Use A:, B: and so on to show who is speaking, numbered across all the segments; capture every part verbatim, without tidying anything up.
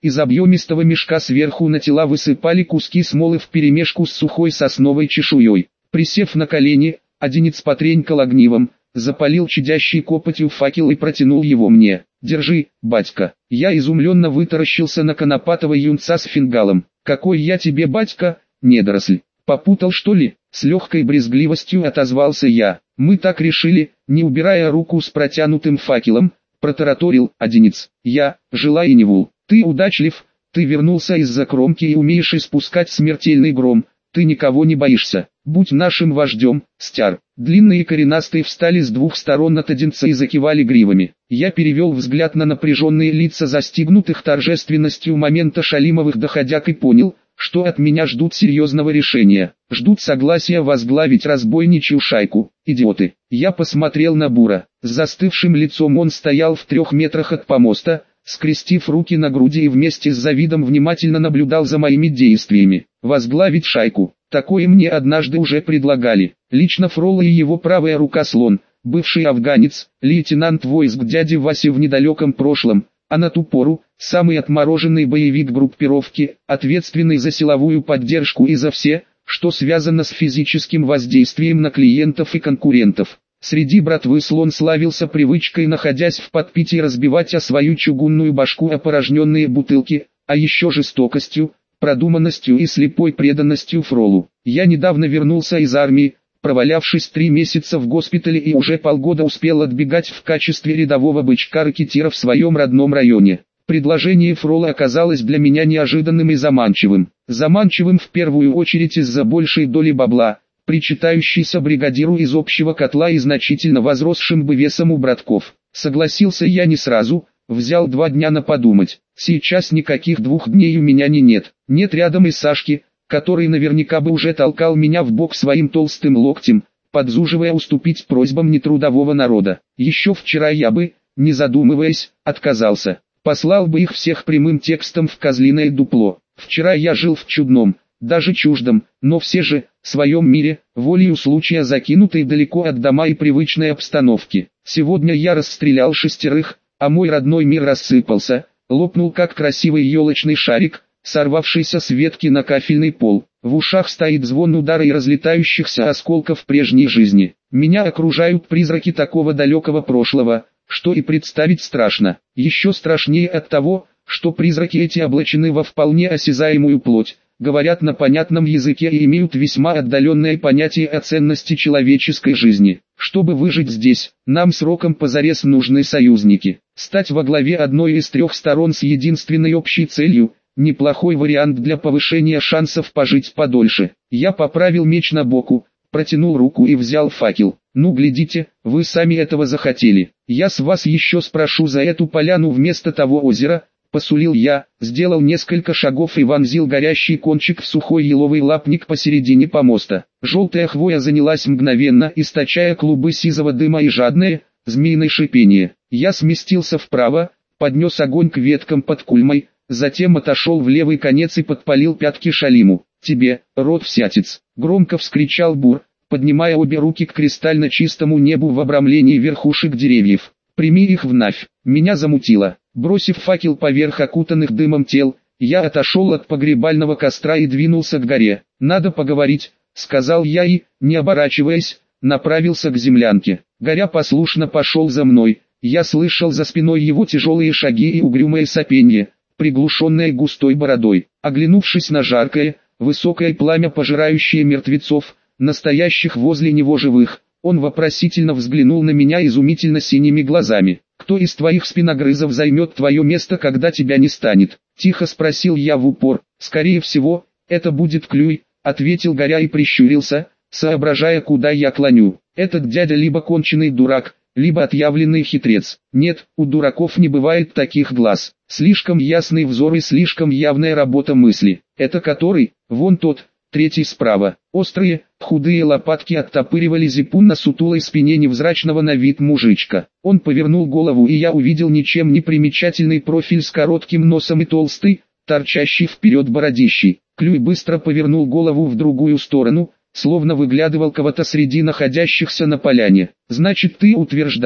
A: Из объемистого мешка сверху на тела высыпали куски смолы вперемешку с сухой сосновой чешуей. Присев на колени, Одинец потренькал огнивом, запалил чадящий копотью факел и протянул его мне. «Держи, батька». Я изумленно вытаращился на конопатого юнца с фингалом. «Какой я тебе батька, недоросль? Попутал что ли?» С легкой брезгливостью отозвался я. «Мы так решили», не убирая руку с протянутым факелом, протараторил Одинец. «Я, Желаиневул, ты удачлив, ты вернулся из-за кромки и умеешь испускать смертельный гром, ты никого не боишься. Будь нашим вождем, стяр». Длинные коренастые встали с двух сторон от Одинца и закивали гривами. Я перевел взгляд на напряженные лица застигнутых торжественностью момента Шалимовых доходяг и понял, что от меня ждут серьезного решения. Ждут согласия возглавить разбойничью шайку. Идиоты. Я посмотрел на Бура. С застывшим лицом он стоял в трех метрах от помоста, скрестив руки на груди и вместе с Завидом внимательно наблюдал за моими действиями. Возглавить шайку. Такое мне однажды уже предлагали. Лично Фроло и его правая рука Слон, бывший афганец, лейтенант войск дяди Васи в недалеком прошлом, а на ту пору, самый отмороженный боевик группировки, ответственный за силовую поддержку и за все, что связано с физическим воздействием на клиентов и конкурентов. Среди братвы Слон славился привычкой, находясь в подпитии, разбивать о свою чугунную башку опорожненные бутылки, а еще жестокостью, продуманностью и слепой преданностью Фролу. Я недавно вернулся из армии, провалявшись три месяца в госпитале, и уже полгода успел отбегать в качестве рядового бычка-ракетира в своем родном районе. Предложение Фрола оказалось для меня неожиданным и заманчивым. Заманчивым в первую очередь из-за большей доли бабла, причитающейся бригадиру из общего котла и значительно возросшим бы весом у братков. Согласился я не сразу, взял два дня на подумать. Сейчас никаких двух дней у меня не нет. Нет рядом и Сашки, который наверняка бы уже толкал меня в бок своим толстым локтем, подзуживая уступить просьбам нетрудового народа. Еще вчера я бы, не задумываясь, отказался. Послал бы их всех прямым текстом в козлиное дупло. Вчера я жил в чудном, даже чуждом, но все же, своем мире, волею случая закинутый далеко от дома и привычной обстановки. Сегодня я расстрелял шестерых, а мой родной мир рассыпался, лопнул как красивый елочный шарик, сорвавшийся с ветки на кафельный пол. В ушах стоит звон удара и разлетающихся осколков прежней жизни. Меня окружают призраки такого далекого прошлого, что и представить страшно. Еще страшнее от того, что призраки эти облачены во вполне осязаемую плоть, говорят на понятном языке и имеют весьма отдаленное понятие о ценности человеческой жизни. Чтобы выжить здесь, нам сроком позарез нужны союзники. Стать во главе одной из трех сторон с единственной общей целью – неплохой вариант для повышения шансов пожить подольше. Я поправил меч на боку, протянул руку и взял факел. Ну глядите, вы сами этого захотели. Я с вас еще спрошу за эту поляну вместо того озера, посулил я, сделал несколько шагов и вонзил горящий кончик в сухой еловый лапник посередине помоста. Желтая хвоя занялась мгновенно, источая клубы сизого дыма и жадное, змеиное шипение. Я сместился вправо, поднес огонь к веткам под кульмой, затем отошел в левый конец и подпалил пятки Шалиму. «Тебе, рот всятец!» — громко вскричал Бур, поднимая обе руки к кристально чистому небу в обрамлении верхушек деревьев. «Прими их в Навь!» Меня замутило. Бросив факел поверх окутанных дымом тел, я отошел от погребального костра и двинулся к горе. «Надо поговорить», — сказал я и, не оборачиваясь, направился к землянке. Горя послушно пошел за мной. Я слышал за спиной его тяжелые шаги и угрюмое сопенье, приглушенное густой бородой. Оглянувшись на жаркое, высокое пламя, пожирающее мертвецов, настоящих возле него живых, он вопросительно взглянул на меня изумительно синими глазами. «Кто из твоих спиногрызов займет твое место, когда тебя не станет?» — тихо спросил я в упор. «Скорее всего, это будет Клюй», — ответил Горя и прищурился, соображая, куда я клоню. «Этот дядя либо конченый дурак, либо отъявленный хитрец. Нет, у дураков не бывает таких глаз. Слишком ясный взор и слишком явная работа мысли. Это который? Вон тот, третий справа». Острые, худые лопатки оттопыривали зипун на сутулой спине невзрачного на вид мужичка. Он повернул голову, и я увидел ничем не примечательный профиль с коротким носом и толстый, торчащий вперед бородищей. Клюй быстро повернул голову в другую сторону, словно выглядывал кого-то среди находящихся на поляне. «Значит, ты утверждаешь,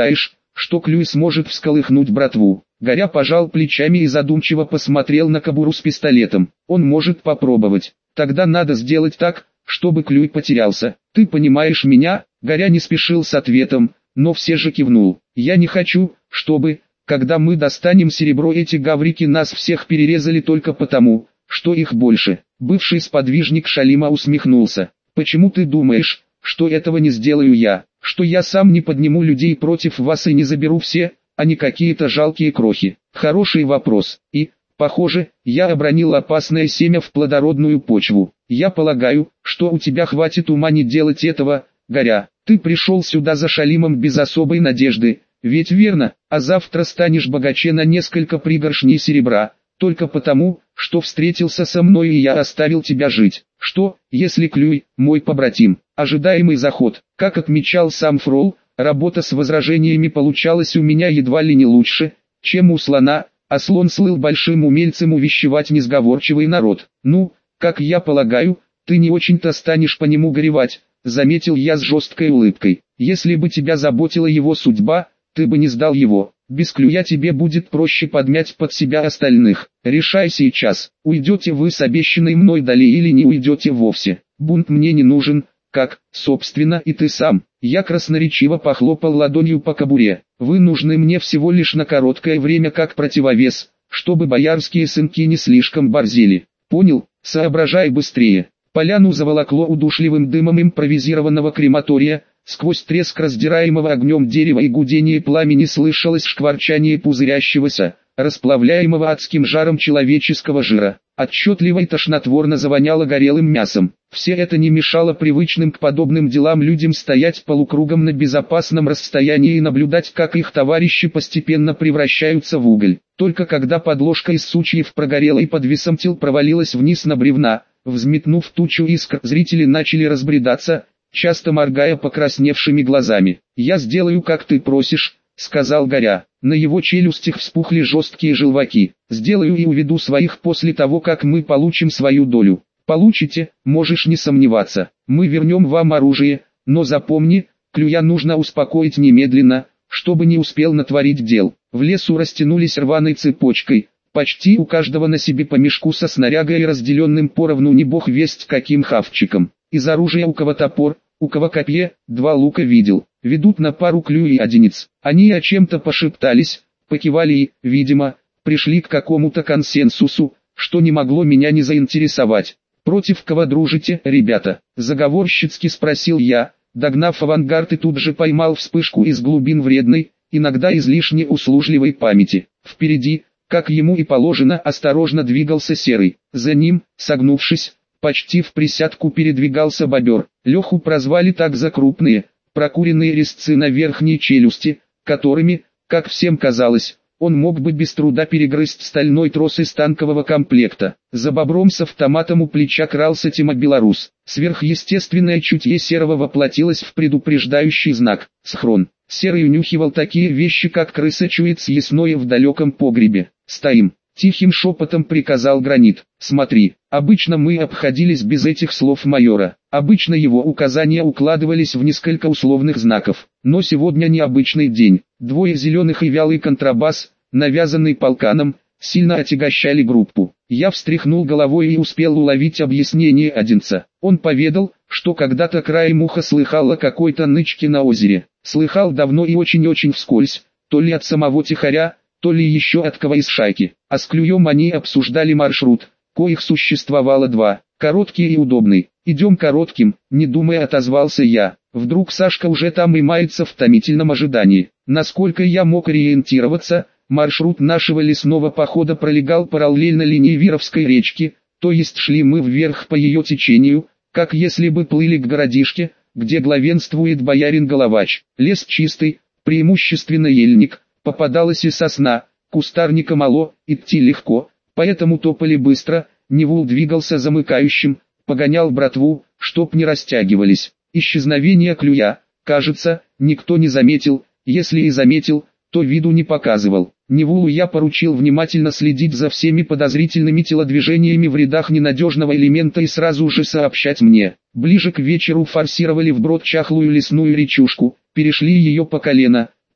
A: что Клюй сможет всколыхнуть братву. Горя пожал плечами и задумчиво посмотрел на кобуру с пистолетом. Он может попробовать. Тогда надо сделать так, чтобы Клюй потерялся. Ты понимаешь меня? Горя не спешил с ответом, но все же кивнул. Я не хочу, чтобы, когда мы достанем серебро, эти гаврики нас всех перерезали только потому, что их больше. Бывший сподвижник Шалима усмехнулся. Почему ты думаешь, что этого не сделаю я? Что я сам не подниму людей против вас и не заберу все, а не какие-то жалкие крохи? Хороший вопрос. И, похоже, я обронил опасное семя в плодородную почву. Я полагаю, что у тебя хватит ума не делать этого, Горя. Ты пришел сюда за Шалимом без особой надежды, ведь верно, а завтра станешь богаче на несколько пригоршней серебра, только потому, что встретился со мной и я оставил тебя жить. Что, если Клюй, мой побратим? Ожидаемый заход. Как отмечал сам Фрол, работа с возражениями получалась у меня едва ли не лучше, чем у слона, а слон слыл большим умельцем увещевать несговорчивый народ. Ну, как я полагаю, ты не очень-то станешь по нему горевать, заметил я с жесткой улыбкой. Если бы тебя заботила его судьба, ты бы не сдал его. Без Клюя тебе будет проще подмять под себя остальных. Решай сейчас, уйдете вы с обещанной мной долей или не уйдете вовсе. Бунт мне не нужен, как, собственно, и ты сам. Я красноречиво похлопал ладонью по кобуре. Вы нужны мне всего лишь на короткое время как противовес, чтобы боярские сынки не слишком борзели. Понял? Соображай быстрее. Поляну заволокло удушливым дымом импровизированного крематория. Сквозь треск раздираемого огнем дерева и гудение пламени слышалось шкварчание пузырящегося, расплавляемого адским жаром человеческого жира. Отчетливо и тошнотворно завоняло горелым мясом. Все это не мешало привычным к подобным делам людям стоять полукругом на безопасном расстоянии и наблюдать, как их товарищи постепенно превращаются в уголь. Только когда подложка из сучьев прогорела и под весом тел провалилась вниз на бревна, взметнув тучу искр, зрители начали разбредаться, часто моргая покрасневшими глазами. «Я сделаю, как ты просишь», — сказал Горя. На его челюстях вспухли жесткие желваки. «Сделаю и уведу своих после того, как мы получим свою долю». «Получите, можешь не сомневаться. Мы вернем вам оружие, но запомни, Клюя нужно успокоить немедленно, чтобы не успел натворить дел». В лесу растянулись рваной цепочкой, почти у каждого на себе по мешку со снарягой и разделенным поровну не бог весть каким хавчиком. Из оружия у кого топор, у кого копье, два лука видел. Ведут на пару Клюй и Одинец. Они о чем-то пошептались, покивали и, видимо, пришли к какому-то консенсусу, что не могло меня не заинтересовать. «Против кого дружите, ребята?» — заговорщицки спросил я, догнав авангард и тут же поймал вспышку из глубин вредной, иногда излишне услужливой памяти. Впереди, как ему и положено, осторожно двигался Серый. За ним, согнувшись, почти в присядку передвигался бобер. Леху прозвали так за крупные, прокуренные резцы на верхней челюсти, которыми, как всем казалось, он мог бы без труда перегрызть стальной трос из танкового комплекта. За бобром с автоматом у плеча крался Тима Белорус. Сверхъестественное чутье Серого воплотилось в предупреждающий знак «Схрон». Серый унюхивал такие вещи, как крыса чует съестное в далеком погребе. «Стоим!» — тихим шепотом приказал Гранит. «Смотри, обычно мы обходились без этих слов майора. Обычно его указания укладывались в несколько условных знаков. Но сегодня необычный день. Двое зеленых и вялый контрабас, навязанный полканом, сильно отягощали группу. Я встряхнул головой и успел уловить объяснение Одинца. Он поведал, что когда-то краем уха слыхал о какой-то нычке на озере. Слыхал давно и очень-очень вскользь, то ли от самого Тихаря, то ли еще от кого из шайки. А с Клюем они обсуждали маршрут, коих существовало два, короткий и удобный. «Идем коротким», — не думая отозвался я. Вдруг Сашка уже там и мается в томительном ожидании. Насколько я мог ориентироваться, маршрут нашего лесного похода пролегал параллельно линии Вировской речки, то есть шли мы вверх по ее течению, как если бы плыли к городишке, где главенствует боярин Головач. Лес чистый, преимущественно ельник, попадалась и сосна, кустарника мало, идти легко, поэтому топали быстро, Невул двигался замыкающим, погонял братву, чтоб не растягивались. Исчезновение Клюя, кажется, никто не заметил, если и заметил, то виду не показывал. Невулу я поручил внимательно следить за всеми подозрительными телодвижениями в рядах ненадежного элемента и сразу же сообщать мне. Ближе к вечеру форсировали вброд чахлую лесную речушку, перешли ее по колено,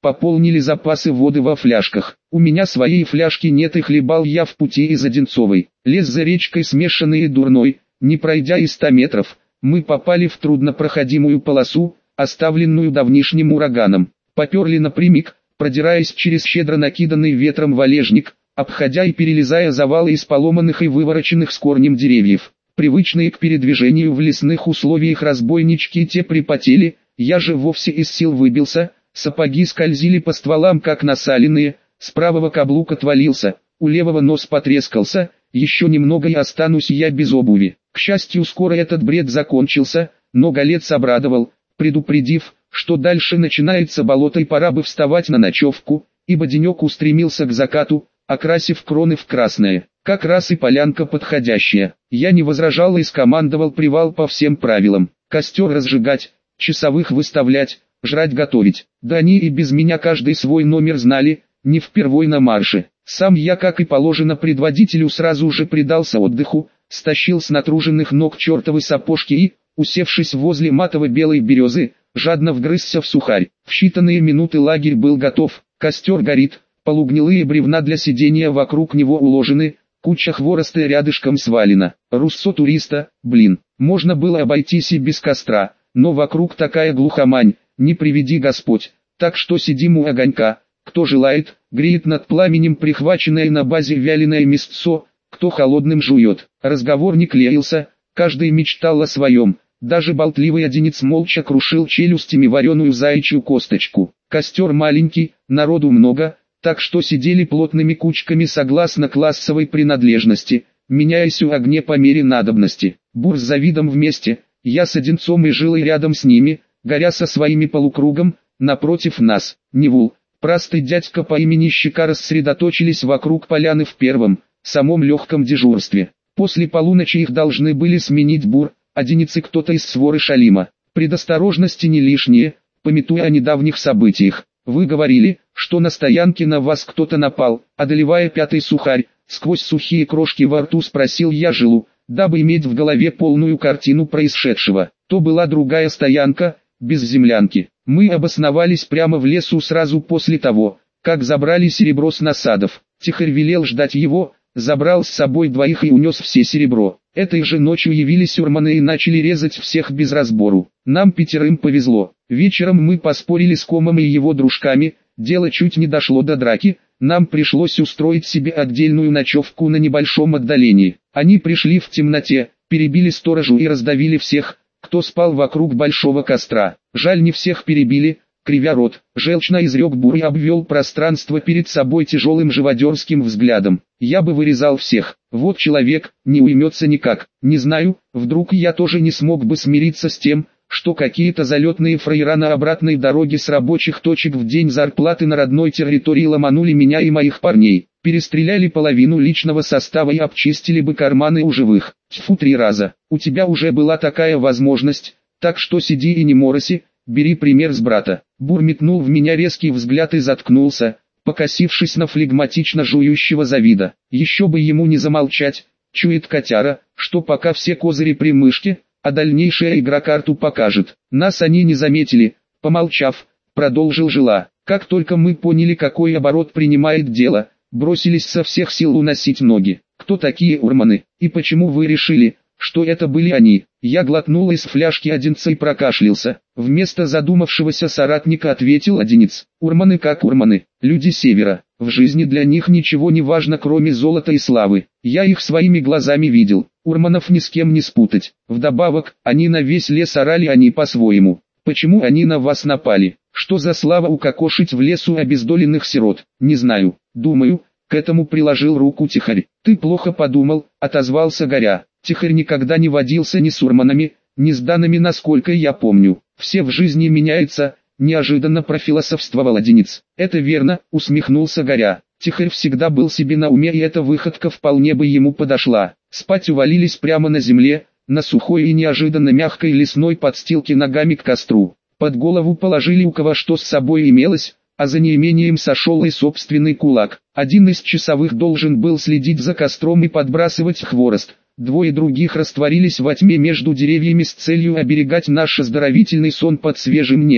A: пополнили запасы воды во фляжках. У меня своей фляжки нет и хлебал я в пути из Одинцовой. Лес за речкой смешанный и дурной, не пройдя и ста метров, мы попали в труднопроходимую полосу, оставленную давнишним ураганом. Поперли напрямик, продираясь через щедро накиданный ветром валежник, обходя и перелезая завалы из поломанных и вывороченных с корнем деревьев. Привычные к передвижению в лесных условиях разбойнички те припотели, я же вовсе из сил выбился, сапоги скользили по стволам как насаленные, с правого каблук отвалился, у левого нос потрескался, еще немного и останусь я без обуви. К счастью, скоро этот бред закончился, но Голец обрадовал, предупредив, что дальше начинается болото и пора бы вставать на ночевку, ибо денек устремился к закату, окрасив кроны в красное. Как раз и полянка подходящая. Я не возражал и скомандовал привал по всем правилам. Костер разжигать, часовых выставлять, жрать готовить. Да они и без меня каждый свой номер знали, не впервой на марше. Сам я, как и положено предводителю, сразу же предался отдыху, стащил с натруженных ног чертовы сапожки и, усевшись возле матово-белой березы, жадно вгрызся в сухарь. В считанные минуты лагерь был готов, костер горит, полугнилые бревна для сидения вокруг него уложены, куча хвороста рядышком свалена. Руссо туриста, блин, можно было обойтись и без костра, но вокруг такая глухомань, не приведи Господь, так что сидим у огонька, кто желает, греет над пламенем прихваченное на базе вяленое мясцо, кто холодным жует. Разговор не клеился, каждый мечтал о своем, даже болтливый Одинец молча крушил челюстями вареную заячью косточку. Костер маленький, народу много, так что сидели плотными кучками согласно классовой принадлежности, меняясь у огня по мере надобности. Бур с Завидом вместе, я с Одинцом и Жилой рядом с ними, Горя со своими полукругом, напротив нас. Невул, простый дядька по имени Щека рассредоточились вокруг поляны в первом, самом легком дежурстве. После полуночи их должны были сменить Бур, Одинец и кто-то из своры Шалима. Предосторожности не лишние, памятуя о недавних событиях. Вы говорили, что на стоянке на вас кто-то напал, одолевая пятый сухарь, сквозь сухие крошки во рту спросил я Жилу, дабы иметь в голове полную картину происшедшего. То была другая стоянка, без землянки. Мы обосновались прямо в лесу сразу после того, как забрали серебро с насадов. Тихарь велел ждать его, забрал с собой двоих и унес все серебро. Этой же ночью явились урманы и начали резать всех без разбору. Нам пятерым повезло. Вечером мы поспорили с Комом и его дружками, дело чуть не дошло до драки, нам пришлось устроить себе отдельную ночевку на небольшом отдалении. Они пришли в темноте, перебили сторожу и раздавили всех, кто спал вокруг большого костра. Жаль, не всех перебили, кривя рот, желчно изрек Бур и обвел пространство перед собой тяжелым живодерским взглядом. Я бы вырезал всех, вот человек, не уймется никак. Не знаю, вдруг я тоже не смог бы смириться с тем, что какие-то залетные фраера на обратной дороге с рабочих точек в день зарплаты на родной территории ломанули меня и моих парней, перестреляли половину личного состава и обчистили бы карманы у живых. Тьфу, три раза. У тебя уже была такая возможность, так что сиди и не мороси, бери пример с брата. Бур метнул в меня резкий взгляд и заткнулся, покосившись на флегматично жующего Завида. Еще бы ему не замолчать, чует котяра, что пока все козыри при мышке, а дальнейшая игра карту покажет. Нас они не заметили, помолчав, продолжил Жила. Как только мы поняли, какой оборот принимает дело, бросились со всех сил уносить ноги. Кто такие урманы, и почему вы решили, что это были они? Я глотнул из фляжки Одинца и прокашлялся. Вместо задумавшегося соратника ответил Одинец. Урманы как урманы, люди севера. В жизни для них ничего не важно, кроме золота и славы. Я их своими глазами видел. Урманов ни с кем не спутать. Вдобавок, они на весь лес орали, они по-своему. Почему они на вас напали? Что за слава укокошить в лесу обездоленных сирот? Не знаю. Думаю, к этому приложил руку Тихарь. Ты плохо подумал, отозвался Горя. Тихарь никогда не водился ни с урманами, ни с данными, насколько я помню. Все в жизни меняется, неожиданно профилософствовал Одинец. Это верно, усмехнулся Горя. Тихарь всегда был себе на уме, и эта выходка вполне бы ему подошла. Спать увалились прямо на земле, на сухой и неожиданно мягкой лесной подстилке ногами к костру. Под голову положили у кого что с собой имелось, а за неимением сошел и собственный кулак. Один из часовых должен был следить за костром и подбрасывать хворост. Двое других растворились во тьме между деревьями с целью оберегать наш оздоровительный сон под свежим небом.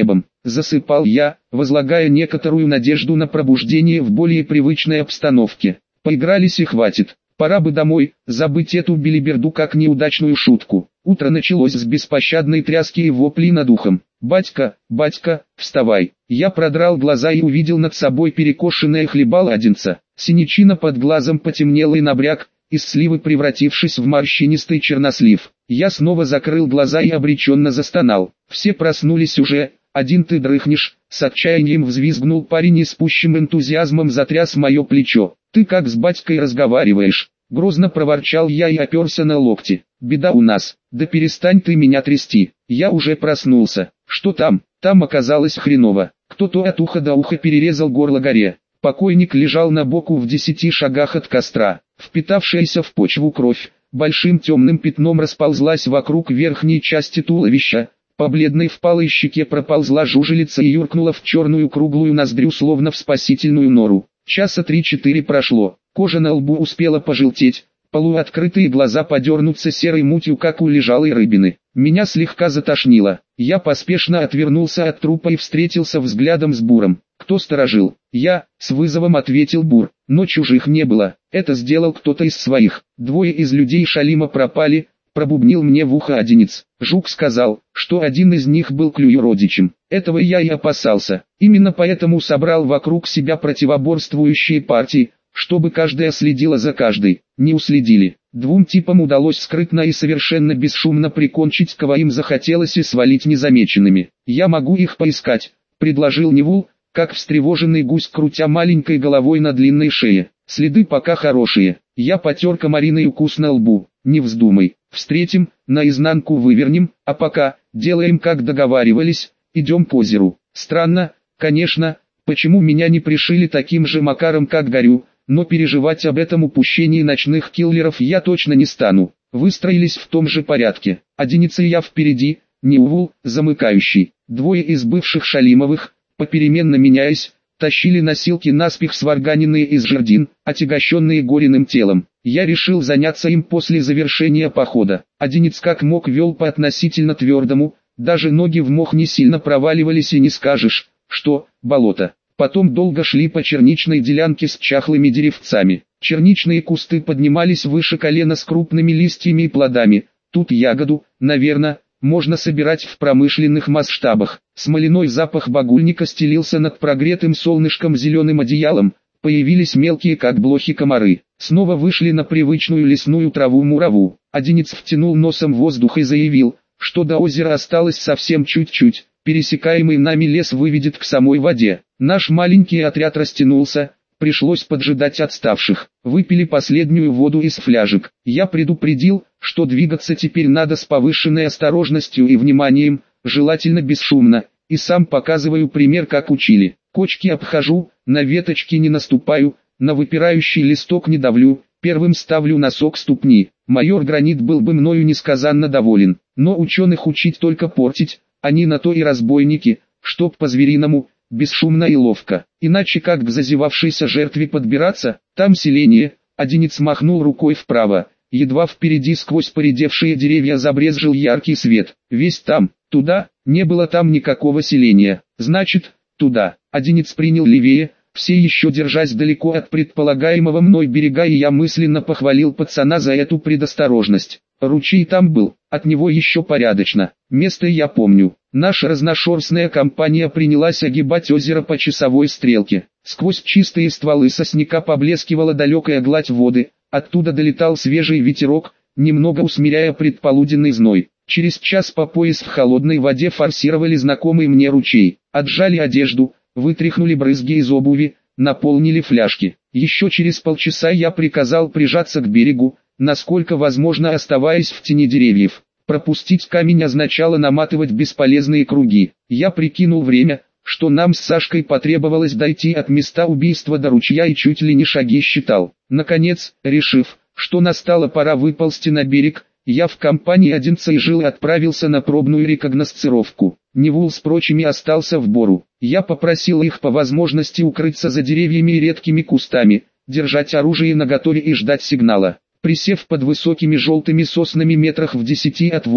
A: засыпал я, возлагая некоторую надежду на пробуждение в более привычной обстановке. Поигрались и хватит. Пора бы домой, забыть эту белиберду как неудачную шутку. Утро началось с беспощадной тряски и воплей над ухом. «Батька, батька, вставай!» Я продрал глаза и увидел над собой перекошенное хлебало одинца. Синячина под глазом потемнела и набряк, из сливы превратившись в морщинистый чернослив. Я снова закрыл глаза и обреченно застонал. Все проснулись уже, один ты дрыхнешь, с отчаянием взвизгнул парень и с пущим энтузиазмом затряс мое плечо. «Ты как с батькой разговариваешь?» Грозно проворчал я и оперся на локти. «Беда у нас, да перестань ты меня трясти, я уже проснулся». «Что там?» Там оказалось хреново. Кто-то от уха до уха перерезал горло горе. Покойник лежал на боку в десяти шагах от костра. Впитавшаяся в почву кровь большим темным пятном расползлась вокруг верхней части туловища. По бледной впалой щеке проползла жужелица и юркнула в черную круглую ноздрю, словно в спасительную нору. Часа три-четыре прошло, кожа на лбу успела пожелтеть, полуоткрытые глаза подернуться серой мутью, как у лежалой рыбины. Меня слегка затошнило. Я поспешно отвернулся от трупа и встретился взглядом с Буром. «Кто сторожил?» «Я», — с вызовом ответил Бур. «Но чужих не было, это сделал кто-то из своих. Двое из людей Шалима пропали», — пробубнил мне в ухо одинец. Жук сказал, что один из них был Клюю родичем. Этого я и опасался. Именно поэтому собрал вокруг себя противоборствующие партии, чтобы каждая следила за каждой. Не уследили. Двум типам удалось скрытно и совершенно бесшумно прикончить, кого им захотелось, и свалить незамеченными. «Я могу их поискать», — предложил Невул, как встревоженный гусь, крутя маленькой головой на длинной шее. «Следы пока хорошие. Я потер комариный укус на лбу. Не вздумай. Встретим, наизнанку вывернем, а пока, делаем как договаривались, идем к озеру». Странно, конечно, почему меня не пришили таким же макаром, как Горю, но переживать об этом упущении ночных киллеров я точно не стану. Выстроились в том же порядке. Одиница и я впереди, Неувул, замыкающий. Двое из бывших Шалимовых, попеременно меняясь, тащили носилки наспех сварганенные из жердин, отягощенные гориным телом. Я решил заняться им после завершения похода. Одинец как мог вел по относительно твердому, даже ноги в мох не сильно проваливались, и не скажешь, что болото. Потом долго шли по черничной делянке с чахлыми деревцами. Черничные кусты поднимались выше колена с крупными листьями и плодами. Тут ягоду, наверное, можно собирать в промышленных масштабах. Смоляной запах багульника стелился над прогретым солнышком зеленым одеялом. Появились мелкие как блохи комары. Снова вышли на привычную лесную траву-мураву. Одинец втянул носом воздух и заявил, что до озера осталось совсем чуть-чуть. Пересекаемый нами лес выведет к самой воде. Наш маленький отряд растянулся, пришлось поджидать отставших. Выпили последнюю воду из фляжек. Я предупредил, что двигаться теперь надо с повышенной осторожностью и вниманием, желательно бесшумно, и сам показываю пример, как учили. Кочки обхожу, на веточки не наступаю, на выпирающий листок не давлю, первым ставлю носок ступни. Майор Гранит был бы мною несказанно доволен, но ученых учить только портить, они на то и разбойники, чтоб по-звериному, бесшумно и ловко. Иначе как к зазевавшейся жертве подбираться? Там селение. Одинец махнул рукой вправо. Едва впереди сквозь поредевшие деревья забрезжил яркий свет. Весь там, туда, не было там никакого селения. Значит, туда. Одинец принял левее, все еще держась далеко от предполагаемого мной берега, и я мысленно похвалил пацана за эту предосторожность. Ручей там был, от него еще порядочно. Место я помню. Наша разношерстная компания принялась огибать озеро по часовой стрелке. Сквозь чистые стволы сосняка поблескивала далекая гладь воды, оттуда долетал свежий ветерок, немного усмиряя предполуденный зной. Через час по пояс в холодной воде форсировали знакомый мне ручей. Отжали одежду, вытряхнули брызги из обуви, наполнили фляжки. Еще через полчаса я приказал прижаться к берегу, насколько возможно оставаясь в тени деревьев. Пропустить камень означало наматывать бесполезные круги. Я прикинул время, что нам с Сашкой потребовалось дойти от места убийства до ручья, и чуть ли не шаги считал. Наконец, решив, что настала пора выползти на берег, я в компании Одинца и Жилы отправился на пробную рекогносцировку. Невул с прочими остался в Бору. Я попросил их по возможности укрыться за деревьями и редкими кустами, держать оружие наготове и ждать сигнала. Присев под высокими желтыми соснами метрах в десяти от воды,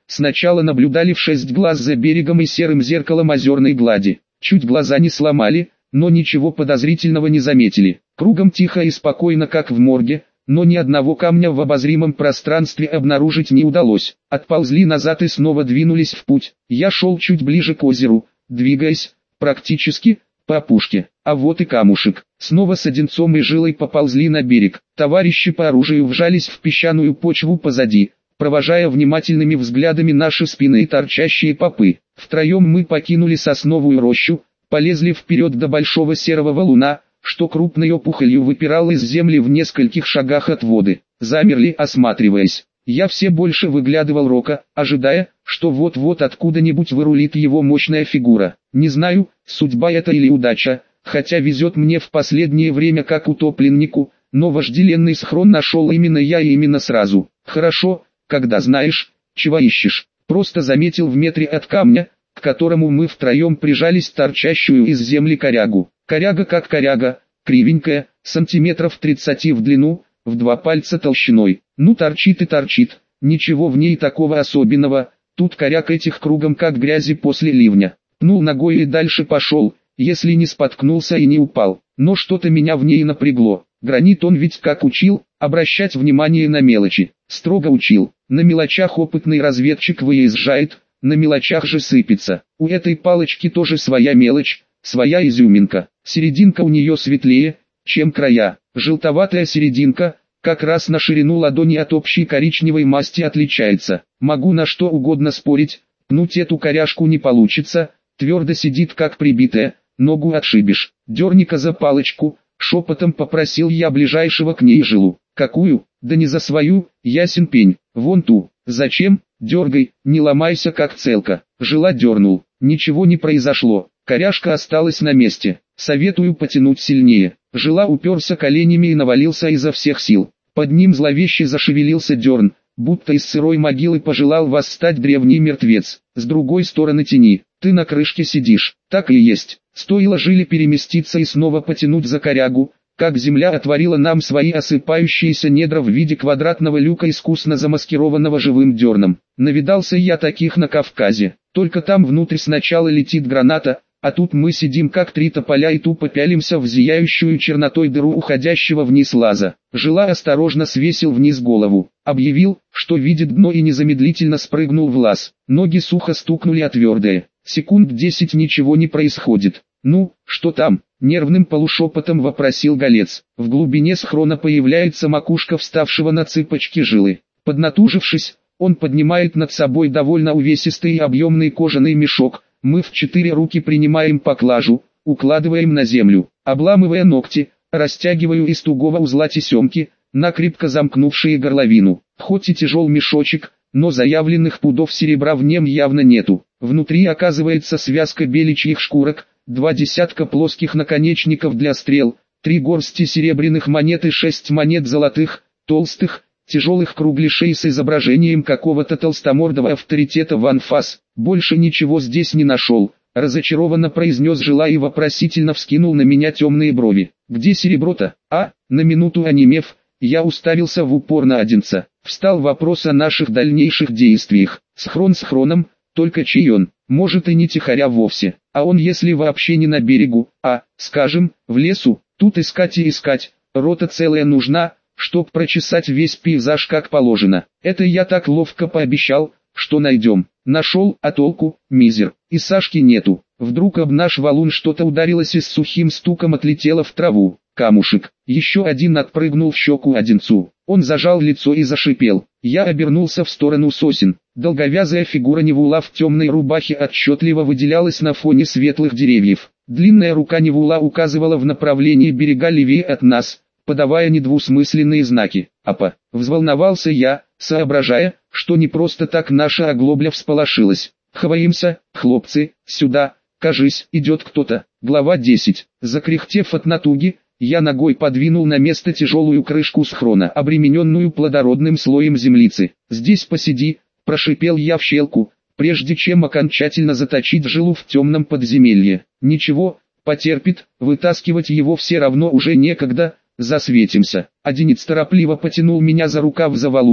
A: сначала наблюдали в шесть глаз за берегом и серым зеркалом озерной глади. Чуть глаза не сломали, но ничего подозрительного не заметили. Кругом тихо и спокойно, как в морге, но ни одного камня в обозримом пространстве обнаружить не удалось. Отползли назад и снова двинулись в путь. Я шел чуть ближе к озеру, двигаясь, практически, по опушке. А вот и камушек. Снова с Одинцом и Жилой поползли на берег. Товарищи по оружию вжались в песчаную почву позади, провожая внимательными взглядами наши спины и торчащие попы. Втроем мы покинули сосновую рощу, полезли вперед до большого серого валуна, что крупной опухолью выпирал из земли в нескольких шагах от воды. Замерли, осматриваясь. Я все больше выглядывал Рока, ожидая, что вот-вот откуда-нибудь вырулит его мощная фигура. Не знаю, судьба это или удача, хотя везет мне в последнее время как утопленнику, но вожделенный схрон нашел именно я и именно сразу. Хорошо, когда знаешь, чего ищешь. Просто заметил в метре от камня, к которому мы втроем прижались, торчащую из земли корягу. Коряга как коряга, кривенькая, сантиметров тридцати в длину, в два пальца толщиной. Ну торчит и торчит, ничего в ней такого особенного, тут коряг этих кругом как грязи после ливня. Пнул ногой и дальше пошел, если не споткнулся и не упал. Но что-то меня в ней напрягло. Гранит он ведь как учил, обращать внимание на мелочи. Строго учил. На мелочах опытный разведчик выезжает, на мелочах же сыпется. У этой палочки тоже своя мелочь, своя изюминка. Серединка у нее светлее, чем края. Желтоватая серединка, как раз на ширину ладони от общей коричневой масти отличается. Могу на что угодно спорить, пнуть эту коряжку не получится, твердо сидит как прибитая, ногу отшибешь. Дерни-ка за палочку, шепотом попросил я ближайшего к ней Жилу. Какую? Да не за свою, ясен пень, вон ту. Зачем? Дергай, не ломайся как целка. Жила дернул, ничего не произошло, коряжка осталась на месте. Советую потянуть сильнее. Жила уперся коленями и навалился изо всех сил. Под ним зловеще зашевелился дерн, будто из сырой могилы пожелал восстать древний мертвец. С другой стороны тяни, ты на крышке сидишь. Так и есть. Стоило Жиле переместиться и снова потянуть за корягу, как земля отворила нам свои осыпающиеся недра в виде квадратного люка, искусно замаскированного живым дерном. Навидался я таких на Кавказе. Только там внутрь сначала летит граната, а тут мы сидим как три тополя и тупо пялимся в зияющую чернотой дыру уходящего вниз лаза. Жила осторожно свесил вниз голову, объявил, что видит дно, и незамедлительно спрыгнул в лаз. Ноги сухо стукнули о твердое. Секунд десять ничего не происходит. «Ну, что там?» — нервным полушепотом вопросил Голец. В глубине схрона появляется макушка вставшего на цыпочки Жилы. Поднатужившись, он поднимает над собой довольно увесистый и объемный кожаный мешок. Мы в четыре руки принимаем поклажу, укладываем на землю, обламывая ногти, растягиваю из тугого узла тесемки, накрепко замкнувшие горловину. Хоть и тяжел мешочек, но заявленных пудов серебра в нем явно нету. Внутри оказывается связка беличьих шкурок, два десятка плоских наконечников для стрел, три горсти серебряных монет и шесть монет золотых, толстых, тяжелых кругляшей с изображением какого-то толстомордого авторитета в анфас. Больше ничего здесь не нашел, разочарованно произнес Жила и вопросительно вскинул на меня темные брови. Где серебро-то? А, на минуту онемев, я уставился в упор на Одинца. Встал вопрос о наших дальнейших действиях. Схрон схроном, только чей он? Может и не тихоря вовсе, а он если вообще не на берегу, а, скажем, в лесу, тут искать и искать, рота целая нужна, чтоб прочесать весь пейзаж как положено. Это я так ловко пообещал, что найдем. Нашел, а толку, мизер, и Сашки нету. Вдруг об наш валун что-то ударилось и с сухим стуком отлетело в траву. Камушек. Еще один отпрыгнул в щеку Одинцу. Он зажал лицо и зашипел. Я обернулся в сторону сосен. Долговязая фигура Невула в темной рубахе отчетливо выделялась на фоне светлых деревьев. Длинная рука Невула указывала в направлении берега левее от нас, подавая недвусмысленные знаки. «Апа!» — взволновался я, соображая, что не просто так наша оглобля всполошилась. «Хваимся, хлопцы, сюда, кажись, идет кто-то». Глава десять. Закряхтев от натуги, я ногой подвинул на место тяжелую крышку схрона, обремененную плодородным слоем землицы. «Здесь посиди», — прошипел я в щелку, прежде чем окончательно заточить Жилу в темном подземелье. «Ничего, потерпит, вытаскивать его все равно уже некогда, засветимся». Одинец торопливо потянул меня за рукав за валун,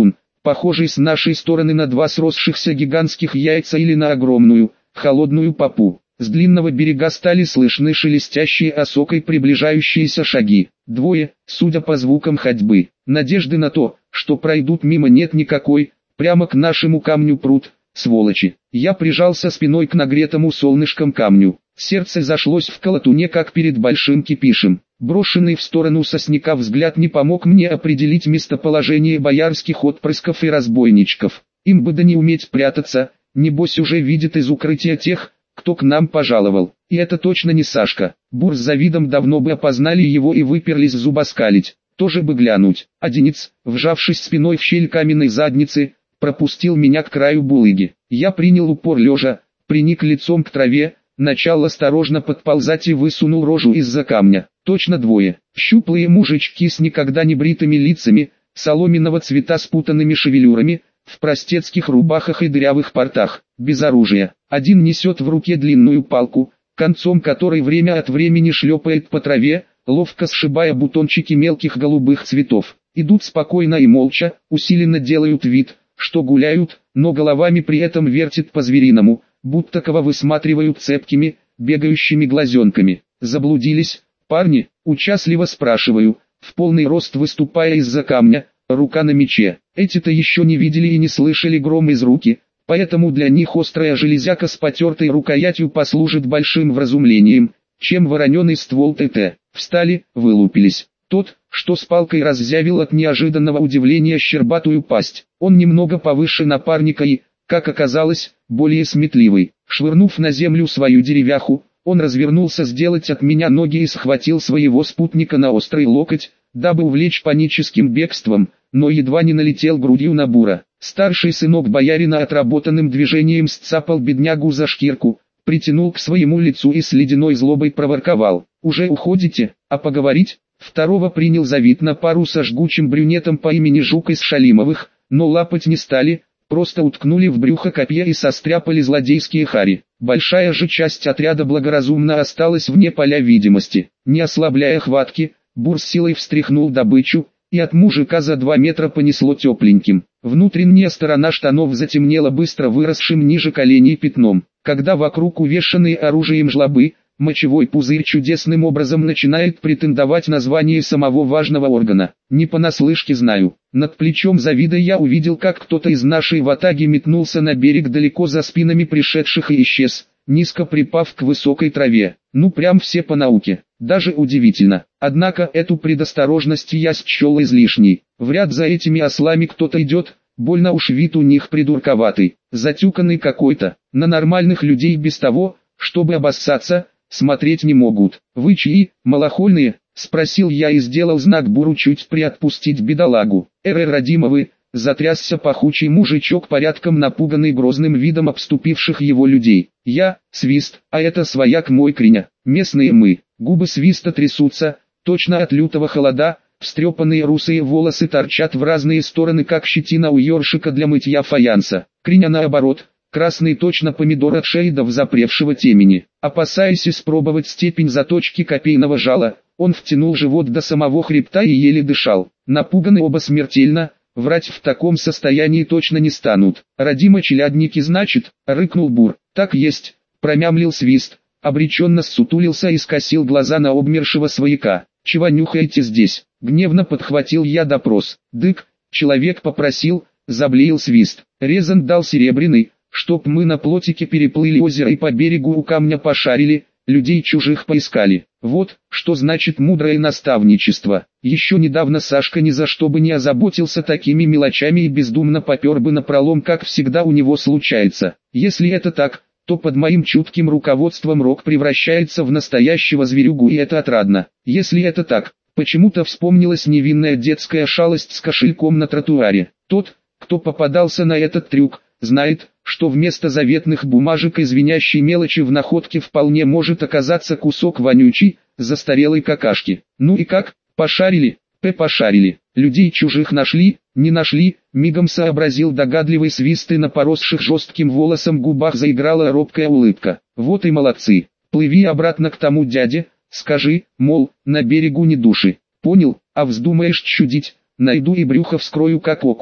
A: похожий с нашей стороны на два сросшихся гигантских яйца или на огромную, холодную попу. С длинного берега стали слышны шелестящие осокой приближающиеся шаги. Двое, судя по звукам ходьбы. Надежды на то, что пройдут мимо, нет никакой, прямо к нашему камню прут, сволочи. Я прижался спиной к нагретому солнышком камню. Сердце зашлось в колотуне, как перед большим кипишем. Брошенный в сторону сосняка взгляд не помог мне определить местоположение боярских отпрысков и разбойничков. Им бы да не уметь прятаться, небось уже видит из укрытия тех, кто к нам пожаловал. И это точно не Сашка. Бур с Завидом давно бы опознали его и выперлись зубоскалить. Тоже бы глянуть. Одинец, вжавшись спиной в щель каменной задницы, пропустил меня к краю булыги. Я принял упор лежа, приник лицом к траве, начал осторожно подползать и высунул рожу из-за камня. Точно двое. Щуплые мужички с никогда не бритыми лицами, соломенного цвета спутанными шевелюрами, в простецких рубахах и дырявых портах, без оружия. Один несет в руке длинную палку, концом которой время от времени шлепает по траве, ловко сшибая бутончики мелких голубых цветов. Идут спокойно и молча, усиленно делают вид, что гуляют, но головами при этом вертят по-звериному, будто кого высматривают цепкими, бегающими глазенками. Заблудились, парни? Участливо спрашиваю, в полный рост выступая из-за камня, рука на мече. Эти-то еще не видели и не слышали гром из руки, поэтому для них острая железяка с потертой рукоятью послужит большим вразумлением, чем вороненый ствол ТТ. Встали, вылупились. Тот, что с палкой, раззявил от неожиданного удивления щербатую пасть. Он немного повыше напарника и, как оказалось, более сметливый. Швырнув на землю свою деревяху, он развернулся сделать от меня ноги и схватил своего спутника на острый локоть, дабы увлечь паническим бегством, но едва не налетел грудью на Бура. Старший сынок боярина отработанным движением сцапал беднягу за шкирку, притянул к своему лицу и с ледяной злобой проворковал: «Уже уходите, а поговорить?» Второго принял за вид на пару со жгучим брюнетом по имени Жук из Шалимовых, но лапать не стали, просто уткнули в брюхо копья и состряпали злодейские хари. Большая же часть отряда благоразумно осталась вне поля видимости. Не ослабляя хватки, Бур с силой встряхнул добычу, и от мужика за два метра понесло тепленьким. Внутренняя сторона штанов затемнела быстро выросшим ниже коленей пятном. Когда вокруг увешанные оружием жлобы, мочевой пузырь чудесным образом начинает претендовать на звание самого важного органа. Не понаслышке знаю. Над плечом Завида я увидел, как кто-то из нашей ватаги метнулся на берег далеко за спинами пришедших и исчез, низко припав к высокой траве. Ну прям все по науке. Даже удивительно. Однако эту предосторожность я счел излишней. В ряд за этими ослами кто-то идет, больно уж вид у них придурковатый, затюканный какой-то. На нормальных людей без того, чтобы обоссаться, смотреть не могут. «Вы чьи, малохольные?» — спросил я и сделал знак Буру чуть приотпустить бедолагу. «Эрэ, Радимовы!» — затрясся пахучий мужичок, порядком напуганный грозным видом обступивших его людей. «Я, Свист, а это свояк мой Криня, местные мы». Губы Свиста трясутся, точно от лютого холода, встрепанные русые волосы торчат в разные стороны, как щетина у ёршика для мытья фаянса. Криня наоборот, красный точно помидор от шеи до взапревшего темени. Опасаясь испробовать степень заточки копейного жала, он втянул живот до самого хребта и еле дышал. Напуганы оба смертельно, врать в таком состоянии точно не станут. «Родимо челядники, значит?» — рыкнул Бур. «Так есть», — промямлил Свист, обреченно ссутулился и скосил глаза на обмершего свояка. «Чего нюхаете здесь?» — гневно подхватил я допрос. «Дык, человек попросил», — заблеял Свист. «Резан дал серебряный, чтоб мы на плотике переплыли озеро и по берегу у камня пошарили, людей чужих поискали. Вот, что значит мудрое наставничество. Еще недавно Сашка ни за что бы не озаботился такими мелочами и бездумно попер бы напролом, как всегда у него случается. Если это так, то под моим чутким руководством Рок превращается в настоящего зверюгу, и это отрадно. Если это так, почему-то вспомнилась невинная детская шалость с кошельком на тротуаре. Тот, кто попадался на этот трюк, знает, что вместо заветных бумажек и звенящей мелочи в находке вполне может оказаться кусок вонючей, застарелой какашки. Ну и как, пошарили? П пошарили. Людей чужих нашли, не нашли, мигом сообразил догадливый Свист, и на поросших жестким волосом губах заиграла робкая улыбка. Вот и молодцы. Плыви обратно к тому дяде, скажи, мол, на берегу ни души. Понял? А вздумаешь чудить, найду и брюхо вскрою как окуню.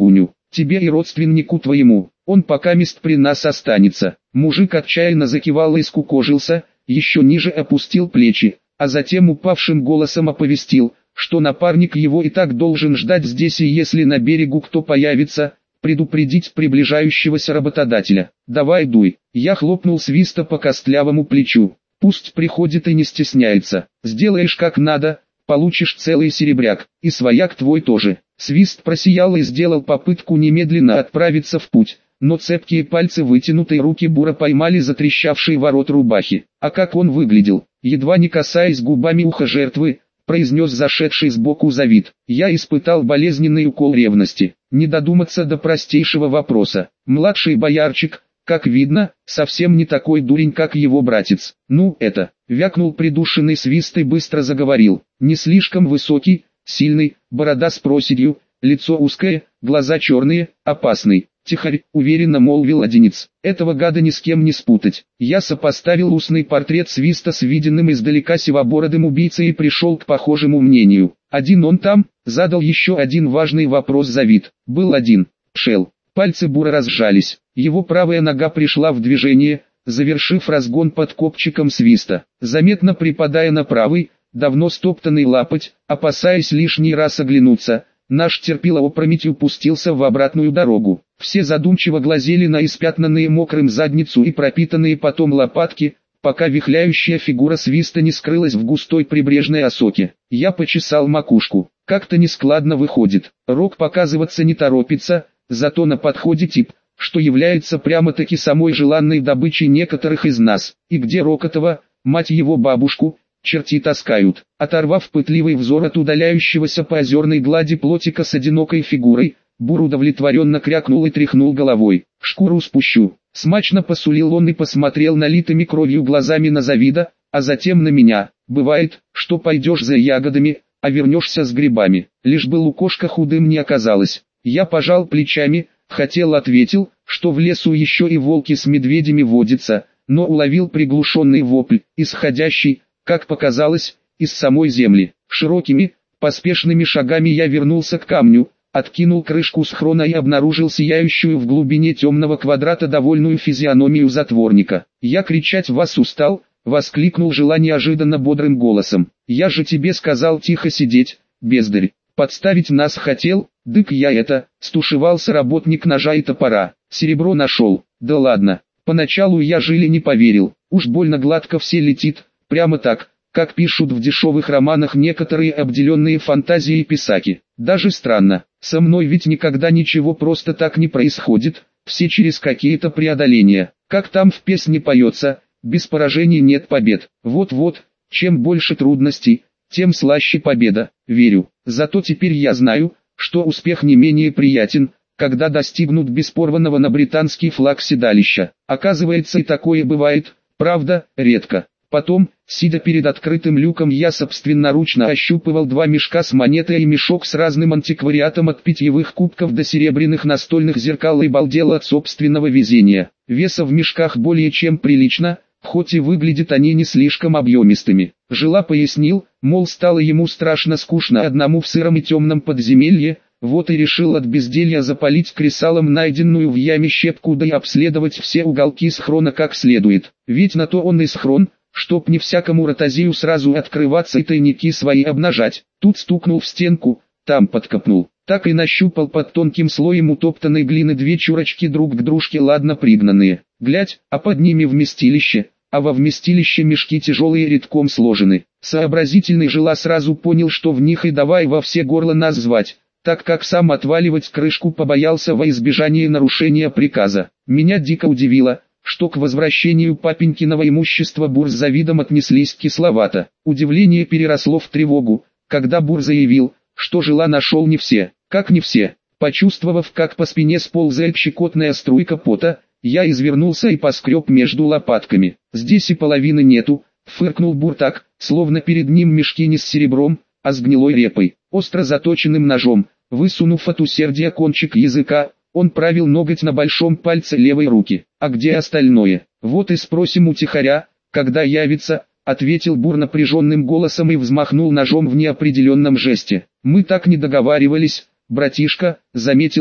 A: тебе и родственнику твоему, он покамест при нас останется». Мужик отчаянно закивал и скукожился, еще ниже опустил плечи, а затем упавшим голосом оповестил, что напарник его и так должен ждать здесь, и если на берегу кто появится, предупредить приближающегося работодателя. «Давай дуй». Я хлопнул Свиста по костлявому плечу. «Пусть приходит и не стесняется. Сделаешь как надо, получишь целый серебряк, и свояк твой тоже». Свист просиял и сделал попытку немедленно отправиться в путь, но цепкие пальцы вытянутой руки Бура поймали затрещавший ворот рубахи. А как он выглядел, едва не касаясь губами уха жертвы, произнес зашедший сбоку Завид. Я испытал болезненный укол ревности. Не додуматься до простейшего вопроса. Младший боярчик, как видно, совсем не такой дурень, как его братец. «Ну, это...» — вякнул придушенный Свист и быстро заговорил. «Не слишком высокий, сильный, борода с проседью, лицо узкое, глаза черные, опасный». «Тихарь», — уверенно молвил Одинец. «Этого гада ни с кем не спутать». Я сопоставил устный портрет Свиста с виденным издалека сивобородым убийцей и пришел к похожему мнению. «Один он там?» — задал еще один важный вопрос Завид. «Был один. Шел». Пальцы Бура разжались. Его правая нога пришла в движение, завершив разгон под копчиком Свиста. Заметно припадая на правый, давно стоптанный лапоть, опасаясь лишний раз оглянуться, наш терпило опрометью пустился в обратную дорогу. Все задумчиво глазели на испятнанные мокрым задницу и пропитанные потом лопатки, пока вихляющая фигура Свиста не скрылась в густой прибрежной осоке. Я почесал макушку. Как-то нескладно выходит. Рог показываться не торопится, зато на подходе тип, что является прямо-таки самой желанной добычей некоторых из нас. И где Рокотова, мать его бабушку, черти таскают. Оторвав пытливый взор от удаляющегося по озерной глади плотика с одинокой фигурой, Бур удовлетворенно крякнул и тряхнул головой. «Шкуру спущу». Смачно посулил он и посмотрел налитыми кровью глазами на Завида, а затем на меня. «Бывает, что пойдешь за ягодами, а вернешься с грибами. Лишь бы лукошка худым не оказалось». Я пожал плечами, хотел ответил, что в лесу еще и волки с медведями водятся, но уловил приглушенный вопль, исходящий, как показалось, из самой земли. Широкими, поспешными шагами я вернулся к камню, откинул крышку схрона и обнаружил сияющую в глубине темного квадрата довольную физиономию затворника. «Я кричать вас устал», — воскликнул Жила неожиданно бодрым голосом. «Я же тебе сказал тихо сидеть, бездарь. Подставить нас хотел, дык я это», — стушевался работник ножа и топора. «Серебро нашел». «Да ладно. Поначалу я Жиле не поверил. Уж больно гладко все летит, прямо так, как пишут в дешевых романах некоторые обделенные фантазией писаки. Даже странно, со мной ведь никогда ничего просто так не происходит, все через какие-то преодоления. Как там в песне поется, без поражений нет побед. Вот-вот, чем больше трудностей, тем слаще победа, верю. Зато теперь я знаю, что успех не менее приятен, когда достигнут беспорванного на британский флаг седалища. Оказывается, и такое бывает, правда, редко. Потом, сидя перед открытым люком, я собственноручно ощупывал два мешка с монетой и мешок с разным антиквариатом от питьевых кубков до серебряных настольных зеркал и балдел от собственного везения. Веса в мешках более чем прилично, хоть и выглядят они не слишком объемистыми. Жила пояснил, мол, стало ему страшно скучно одному в сыром и темном подземелье, вот и решил от безделья запалить кресалом найденную в яме щепку да и обследовать все уголки схрона как следует. Ведь на то он и схрон, чтоб не всякому ротозею сразу открываться и тайники свои обнажать. Тут стукнул в стенку, там подкопнул. Так и нащупал под тонким слоем утоптанной глины две чурочки друг к дружке ладно пригнанные. Глядь, а под ними вместилище, а во вместилище мешки тяжелые редком сложены. Сообразительный Жила сразу понял, что в них и давай во все горло нас звать, так как сам отваливать крышку побоялся во избежание нарушения приказа. Меня дико удивило, что к возвращению папенькиного имущества Бур с Завидом отнеслись кисловато. Удивление переросло в тревогу, когда Бур заявил, что Жила нашел не все. Как не все? Почувствовав, как по спине сползает щекотная струйка пота, я извернулся и поскреб между лопатками. «Здесь и половины нету», — фыркнул Бур так, словно перед ним мешки не с серебром, а с гнилой репой. Остро заточенным ножом, высунув от усердия кончик языка, он правил ноготь на большом пальце левой руки. «А где остальное? Вот и спросим у Тихаря, когда явится», — ответил Бур напряженным голосом и взмахнул ножом в неопределенном жесте. «Мы так не договаривались, братишка», — заметил я.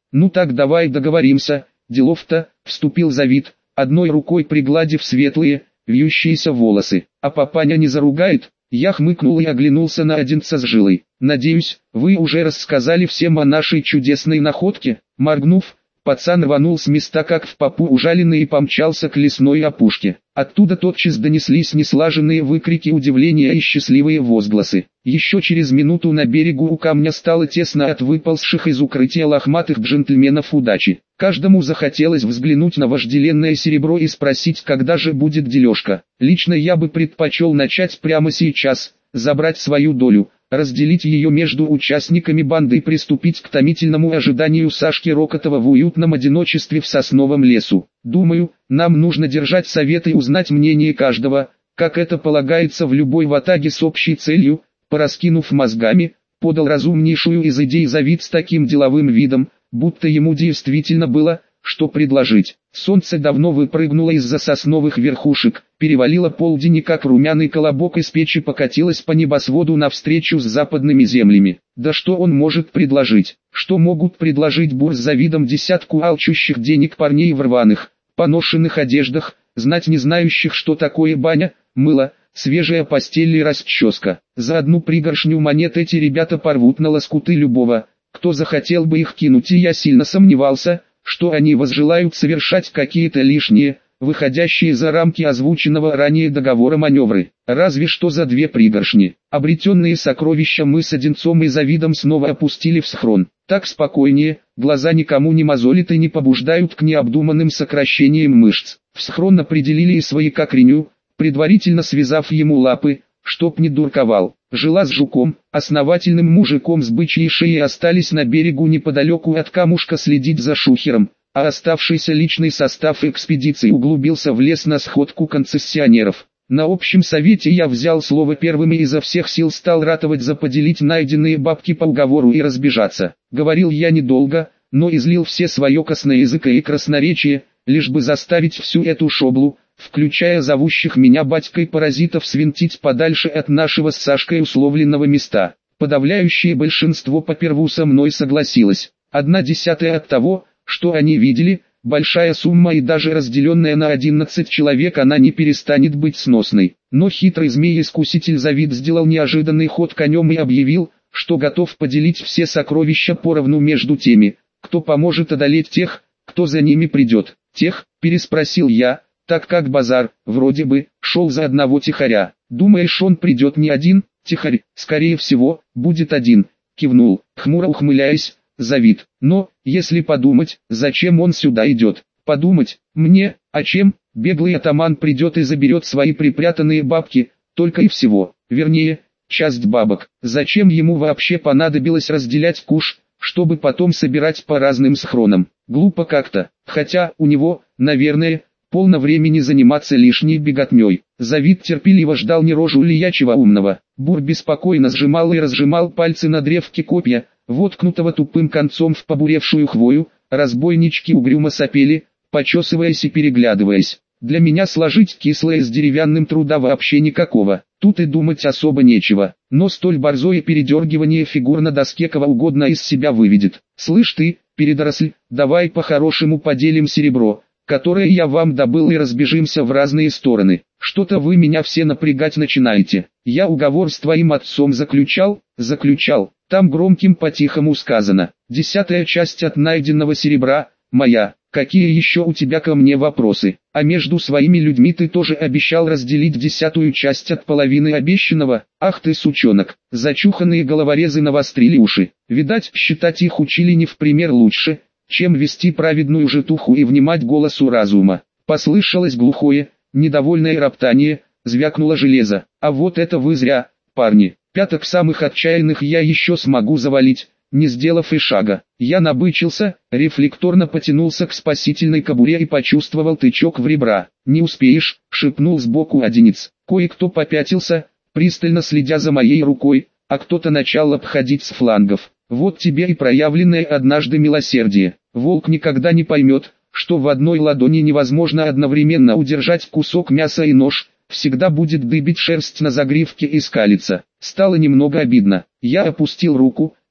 A: Ну так давай договоримся, делов-то, вступил Завид, одной рукой пригладив светлые, вьющиеся волосы. А папаня не заругает? Я хмыкнул и оглянулся на Одинца с жилой. Надеюсь, вы уже рассказали всем о нашей чудесной находке? Моргнув, пацан рванул с места как в попу ужаленный и помчался к лесной опушке. Оттуда тотчас донеслись неслаженные выкрики удивления и счастливые возгласы. Еще через минуту на берегу у камня стало тесно от выползших из укрытия лохматых джентльменов удачи. Каждому захотелось взглянуть на вожделенное серебро и спросить, когда же будет дележка. Лично я бы предпочел начать прямо сейчас, забрать свою долю, разделить ее между участниками банды и приступить к томительному ожиданию Сашки Рокотова в уютном одиночестве в сосновом лесу. Думаю, нам нужно держать совет и узнать мнение каждого, как это полагается в любой ватаге с общей целью. Пораскинув мозгами, подал разумнейшую из идей Завид с таким деловым видом, будто ему действительно было, что предложить. Солнце давно выпрыгнуло из-за сосновых верхушек, перевалило полдень и как румяный колобок из печи покатилось по небосводу навстречу с западными землями. Да что он может предложить? Что могут предложить Бур с Завидом десятку алчущих денег парней в рваных, поношенных одеждах, знать не знающих, что такое баня, мыло, свежая постель и расческа? За одну пригоршню монет эти ребята порвут на лоскуты любого, кто захотел бы их кинуть, и я сильно сомневался, что они возжелают совершать какие-то лишние, выходящие за рамки озвученного ранее договора маневры. Разве что за две пригоршни. Обретенные сокровища мы с Одинцом и Завидом снова опустили в схрон. Так спокойнее, глаза никому не мозолят и не побуждают к необдуманным сокращениям мышц. В схрон определили и свояка Криню, предварительно связав ему лапы, чтоб не дурковал. Жила с жуком, основательным мужиком с бычьей шеей, остались на берегу неподалеку от камушка следить за шухером, а оставшийся личный состав экспедиции углубился в лес на сходку концессионеров. На общем совете я взял слово первым и изо всех сил стал ратовать за поделить найденные бабки по уговору и разбежаться. Говорил я недолго, но излил все свое косноязыкое и красноречие, лишь бы заставить всю эту шоблу, включая зовущих меня батькой паразитов, свинтить подальше от нашего с Сашкой условленного места. Подавляющее большинство поперву со мной согласилось. Одна десятая от того, что они видели, большая сумма, и даже разделенная на одиннадцать человек она не перестанет быть сносной. Но хитрый змей-искуситель Завид сделал неожиданный ход конем и объявил, что готов поделить все сокровища поровну между теми, кто поможет одолеть тех, кто за ними придет. Тех, переспросил я, так как базар, вроде бы, шел за одного тихаря. Думаешь, он придет не один? Тихарь, скорее всего, будет один, кивнул, хмуро ухмыляясь, Завид. Но, если подумать, зачем он сюда идет? Подумать, мне, а чем? Беглый атаман придет и заберет свои припрятанные бабки, только и всего. Вернее, часть бабок. Зачем ему вообще понадобилось разделять куш, чтобы потом собирать по разным схронам? Глупо как-то, хотя у него, наверное, полно времени заниматься лишней беготней. Завид терпеливо ждал не рожу лиячего умного. Бур беспокойно сжимал и разжимал пальцы на древке копья, воткнутого тупым концом в побуревшую хвою. Разбойнички угрюмо сопели, почесываясь и переглядываясь. Для меня сложить кислое с деревянным труда вообще никакого. Тут и думать особо нечего. Но столь борзое передергивание фигур на доске кого угодно из себя выведет. Слышь ты, передоросль, давай по-хорошему поделим серебро, которое я вам добыл, и разбежимся в разные стороны. Что-то вы меня все напрягать начинаете. Я уговор с твоим отцом заключал, заключал. Там громким по-тихому сказано: десятая часть от найденного серебра, моя. Какие еще у тебя ко мне вопросы? А между своими людьми ты тоже обещал разделить десятую часть от половины обещанного? Ах ты сучонок! Зачуханные головорезы навострили уши. Видать, считать их учили не в пример лучше, чем вести праведную житуху и внимать голосу разума. Послышалось глухое, недовольное роптание, звякнуло железо. А вот это вы зря, парни. Пяток самых отчаянных я еще смогу завалить, не сделав и шага. Я набычился, рефлекторно потянулся к спасительной кобуре и почувствовал тычок в ребра. «Не успеешь», — шепнул сбоку Одинец. Кое-кто попятился, пристально следя за моей рукой, а кто-то начал обходить с флангов. Вот тебе и проявленное однажды милосердие. Волк никогда не поймет, что в одной ладони невозможно одновременно удержать кусок мяса и нож, всегда будет дыбить шерсть на загривке и скалиться. Стало немного обидно. Я опустил руку,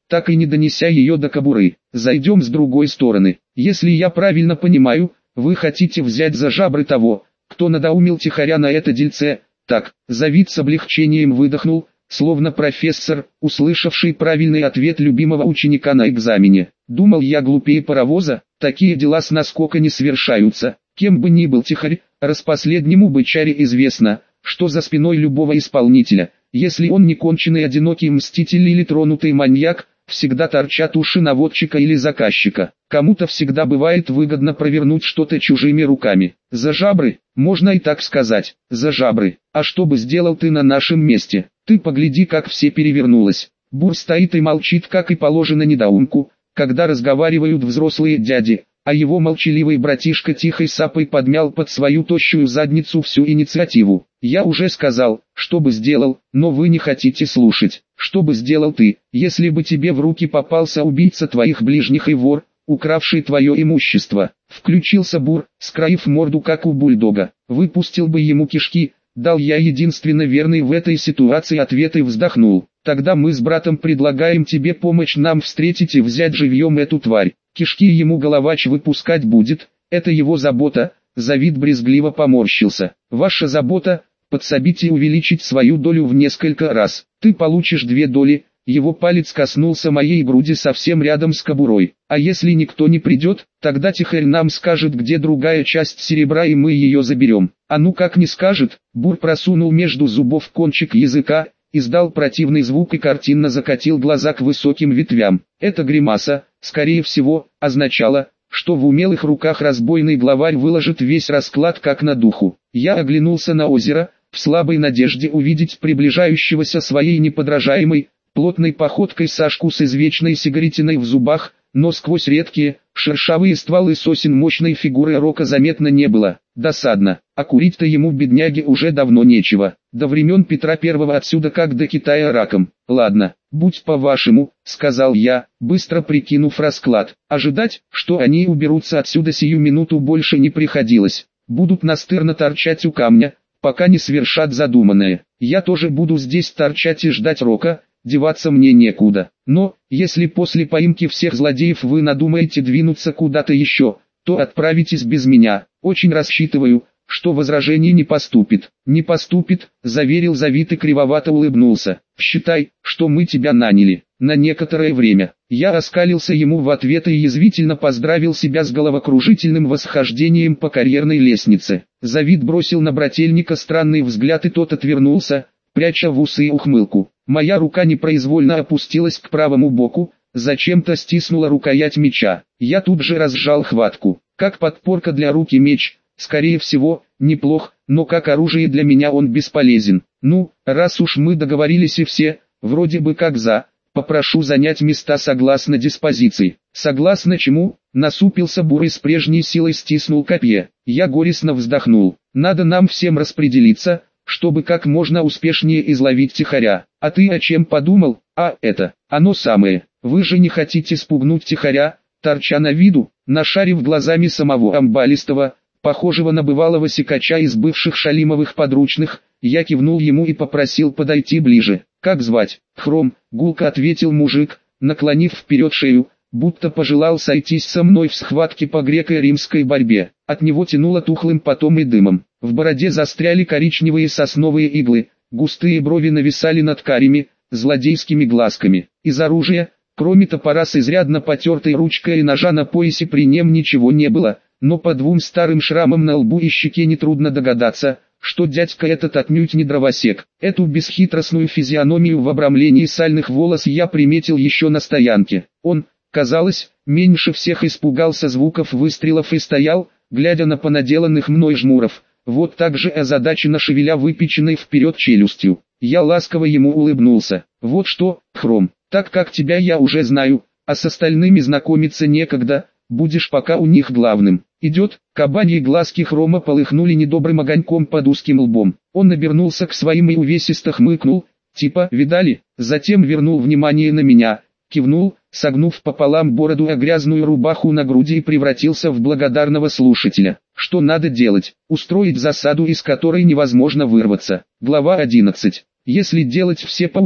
A: так и не донеся ее до кобуры. Зайдем с другой стороны. Если я правильно понимаю, вы хотите взять за жабры того, кто надоумил тихоря на это дельце. Так, Завид с облегчением выдохнул, словно профессор, услышавший правильный ответ любимого ученика на экзамене. Думал я глупее паровоза, такие дела с наскока не совершаются. Кем бы ни был тихарь, распоследнему бычаре известно, что за спиной любого исполнителя, если он не конченый одинокий мститель или тронутый маньяк, всегда торчат уши наводчика или заказчика. Кому-то всегда бывает выгодно провернуть что-то чужими руками. За жабры, можно и так сказать, за жабры. А что бы сделал ты на нашем месте? Ты погляди, как все перевернулось. Бур стоит и молчит, как и положено недоумку, когда разговаривают взрослые дяди, а его молчаливый братишка тихой сапой подмял под свою тощую задницу всю инициативу. Я уже сказал, что бы сделал, но вы не хотите слушать. Что бы сделал ты, если бы тебе в руки попался убийца твоих ближних и вор, укравший твое имущество? Включился Бур, скроив морду как у бульдога. Выпустил бы ему кишки, дал я единственно верный в этой ситуации ответ и вздохнул. Тогда мы с братом предлагаем тебе помочь нам встретить и взять живьем эту тварь. Кишки ему головач выпускать будет, это его забота. Завид брезгливо поморщился. Ваша забота – подсобить и увеличить свою долю в несколько раз. Ты получишь две доли. Его палец коснулся моей груди совсем рядом с кобурой. А если никто не придет, тогда тихарь нам скажет, где другая часть серебра, и мы ее заберем. А ну как не скажет? Бур просунул между зубов кончик языка, издал противный звук и картинно закатил глаза к высоким ветвям. Эта гримаса, скорее всего, означала, что в умелых руках разбойный главарь выложит весь расклад как на духу. Я оглянулся на озеро, в слабой надежде увидеть приближающегося своей неподражаемой, плотной походкой Сашку с извечной сигаретиной в зубах, но сквозь редкие, шершавые стволы сосен мощной фигуры Рока заметно не было. Досадно, а курить-то ему, бедняге, уже давно нечего. До времен Петра Первого отсюда как до Китая раком. Ладно, будь по-вашему, сказал я, быстро прикинув расклад. Ожидать, что они уберутся отсюда сию минуту, больше не приходилось. Будут настырно торчать у камня, пока не свершат задуманное. Я тоже буду здесь торчать и ждать Рока. Деваться мне некуда. Но, если после поимки всех злодеев вы надумаете двинуться куда-то еще, то отправитесь без меня. Очень рассчитываю, что возражений не поступит. Не поступит, заверил Завид и кривовато улыбнулся. Считай, что мы тебя наняли. На некоторое время. Я оскалился ему в ответ и язвительно поздравил себя с головокружительным восхождением по карьерной лестнице. Завид бросил на брательника странный взгляд, и тот отвернулся, пряча в усы ухмылку. Моя рука непроизвольно опустилась к правому боку, зачем-то стиснула рукоять меча. Я тут же разжал хватку. Как подпорка для руки меч, скорее всего, неплох, но как оружие для меня он бесполезен. Ну, раз уж мы договорились и все, вроде бы как за, попрошу занять места согласно диспозиции. Согласно чему? Насупился Бур и с прежней силой стиснул копье. Я горестно вздохнул. Надо нам всем распределиться, чтобы как можно успешнее изловить тихаря. А ты о чем подумал? А это, оно самое. Вы же не хотите спугнуть тихаря, торча на виду, нашарив глазами самого Амбалистого, похожего на бывалого сикача из бывших Шалимовых подручных. Я кивнул ему и попросил подойти ближе. Как звать? Хром, гулко ответил мужик, наклонив вперед шею, будто пожелал сойтись со мной в схватке по греко-римской борьбе. От него тянуло тухлым потом и дымом. В бороде застряли коричневые сосновые иглы, густые брови нависали над карими, злодейскими глазками. Из оружия, кроме топора с изрядно потертой ручкой и ножа на поясе, при нем ничего не было, но по двум старым шрамам на лбу и щеке нетрудно догадаться, что дядька этот отнюдь не дровосек. Эту бесхитростную физиономию в обрамлении сальных волос я приметил еще на стоянке. Он, казалось, меньше всех испугался звуков выстрелов и стоял, глядя на понаделанных мной жмуров, вот так же озадаченно шевеля выпеченной вперед челюстью. Я ласково ему улыбнулся. Вот что, Хром, так как тебя я уже знаю, а с остальными знакомиться некогда, будешь пока у них главным. Идет. Кабаньи глазки Хрома полыхнули недобрым огоньком под узким лбом. Он обернулся к своим и увесисто хмыкнул, типа «видали?», затем вернул внимание на меня, кивнул, согнув пополам бороду и грязную рубаху на груди, и превратился в благодарного слушателя. Что надо делать? Устроить засаду, из которой невозможно вырваться. Глава одиннадцать. Если делать все по уму,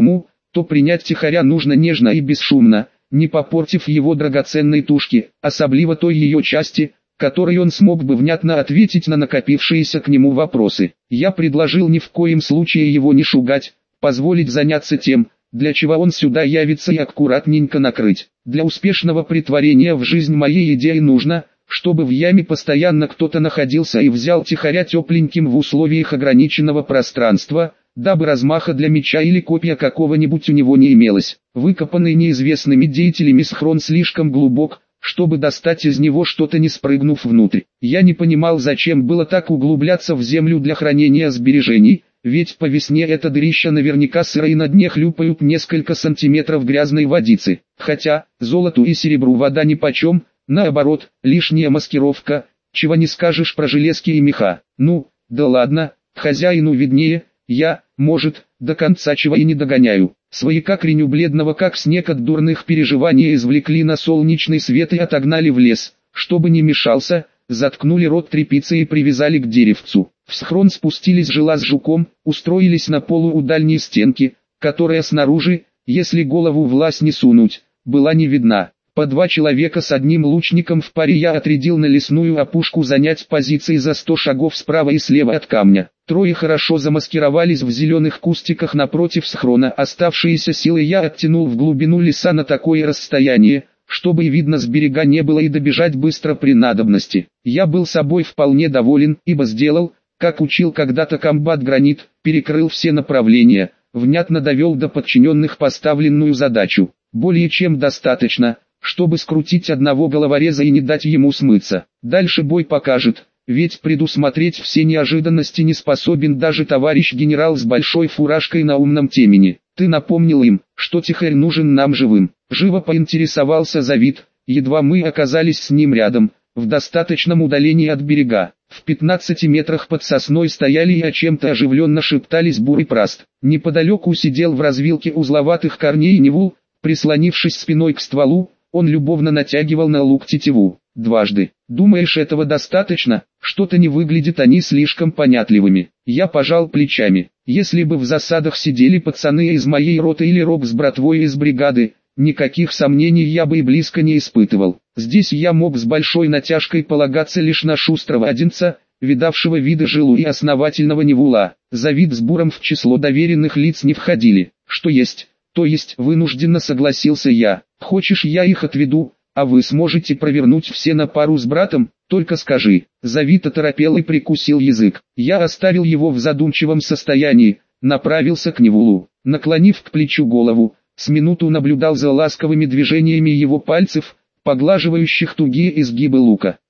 A: то принять тихоря нужно нежно и бесшумно, не попортив его драгоценной тушки, особливо той ее части, которой он смог бы внятно ответить на накопившиеся к нему вопросы. Я предложил ни в коем случае его не шугать, позволить заняться тем, для чего он сюда явится, и аккуратненько накрыть. Для успешного претворения в жизнь моей идеи нужно, чтобы в яме постоянно кто-то находился и взял тихоря тепленьким в условиях ограниченного пространства, дабы размаха для меча или копья какого-нибудь у него не имелось. Выкопанный неизвестными деятелями схрон слишком глубок, чтобы достать из него что-то, не спрыгнув внутрь. Я не понимал, зачем было так углубляться в землю для хранения сбережений, ведь по весне это дырище наверняка сыро и на дне хлюпают несколько сантиметров грязной водицы. Хотя, золоту и серебру вода нипочем, наоборот, лишняя маскировка, чего не скажешь про железки и меха. Ну, да ладно, хозяину виднее, я, может, до конца чего и не догоняю. Свояка креню бледного как снег от дурных переживаний извлекли на солнечный свет и отогнали в лес, чтобы не мешался, заткнули рот тряпицей и привязали к деревцу. В схрон спустились жила с жуком, устроились на полу у дальней стенки, которая снаружи, если голову в лаз не сунуть, была не видна. По два человека с одним лучником в паре я отрядил на лесную опушку занять позиции за сто шагов справа и слева от камня. Трое хорошо замаскировались в зеленых кустиках напротив схрона. Оставшиеся силы я оттянул в глубину леса на такое расстояние, чтобы и видно с берега не было, и добежать быстро при надобности. Я был собой вполне доволен, ибо сделал, как учил когда-то комбат Гранит, перекрыл все направления, внятно довел до подчиненных поставленную задачу. Более чем достаточно, чтобы скрутить одного головореза и не дать ему смыться. Дальше бой покажет, ведь предусмотреть все неожиданности не способен даже товарищ генерал с большой фуражкой на умном темени. Ты напомнил им, что тихарь нужен нам живым. Живо поинтересовался Завид, едва мы оказались с ним рядом, в достаточном удалении от берега. В пятнадцати метрах под сосной стояли и о чем-то оживленно шептались Бур и Праст. Неподалеку сидел в развилке узловатых корней Невул, прислонившись спиной к стволу, он любовно натягивал на лук тетиву. Дважды. Думаешь, этого достаточно? Что-то не выглядят они слишком понятливыми. Я пожал плечами. Если бы в засадах сидели пацаны из моей роты или Роб с братвой из бригады, никаких сомнений я бы и близко не испытывал. Здесь я мог с большой натяжкой полагаться лишь на шустрого одинца, видавшего виды жилу и основательного Невула. Завид с Буром в число доверенных лиц не входили. Что есть, то есть, вынужденно согласился я. Хочешь, я их отведу, а вы сможете провернуть все на пару с братом? Только скажи. Завид оторопел и прикусил язык. Я оставил его в задумчивом состоянии, направился к Невулу. Наклонив к плечу голову, с минуту наблюдал за ласковыми движениями его пальцев, поглаживающих тугие изгибы лука.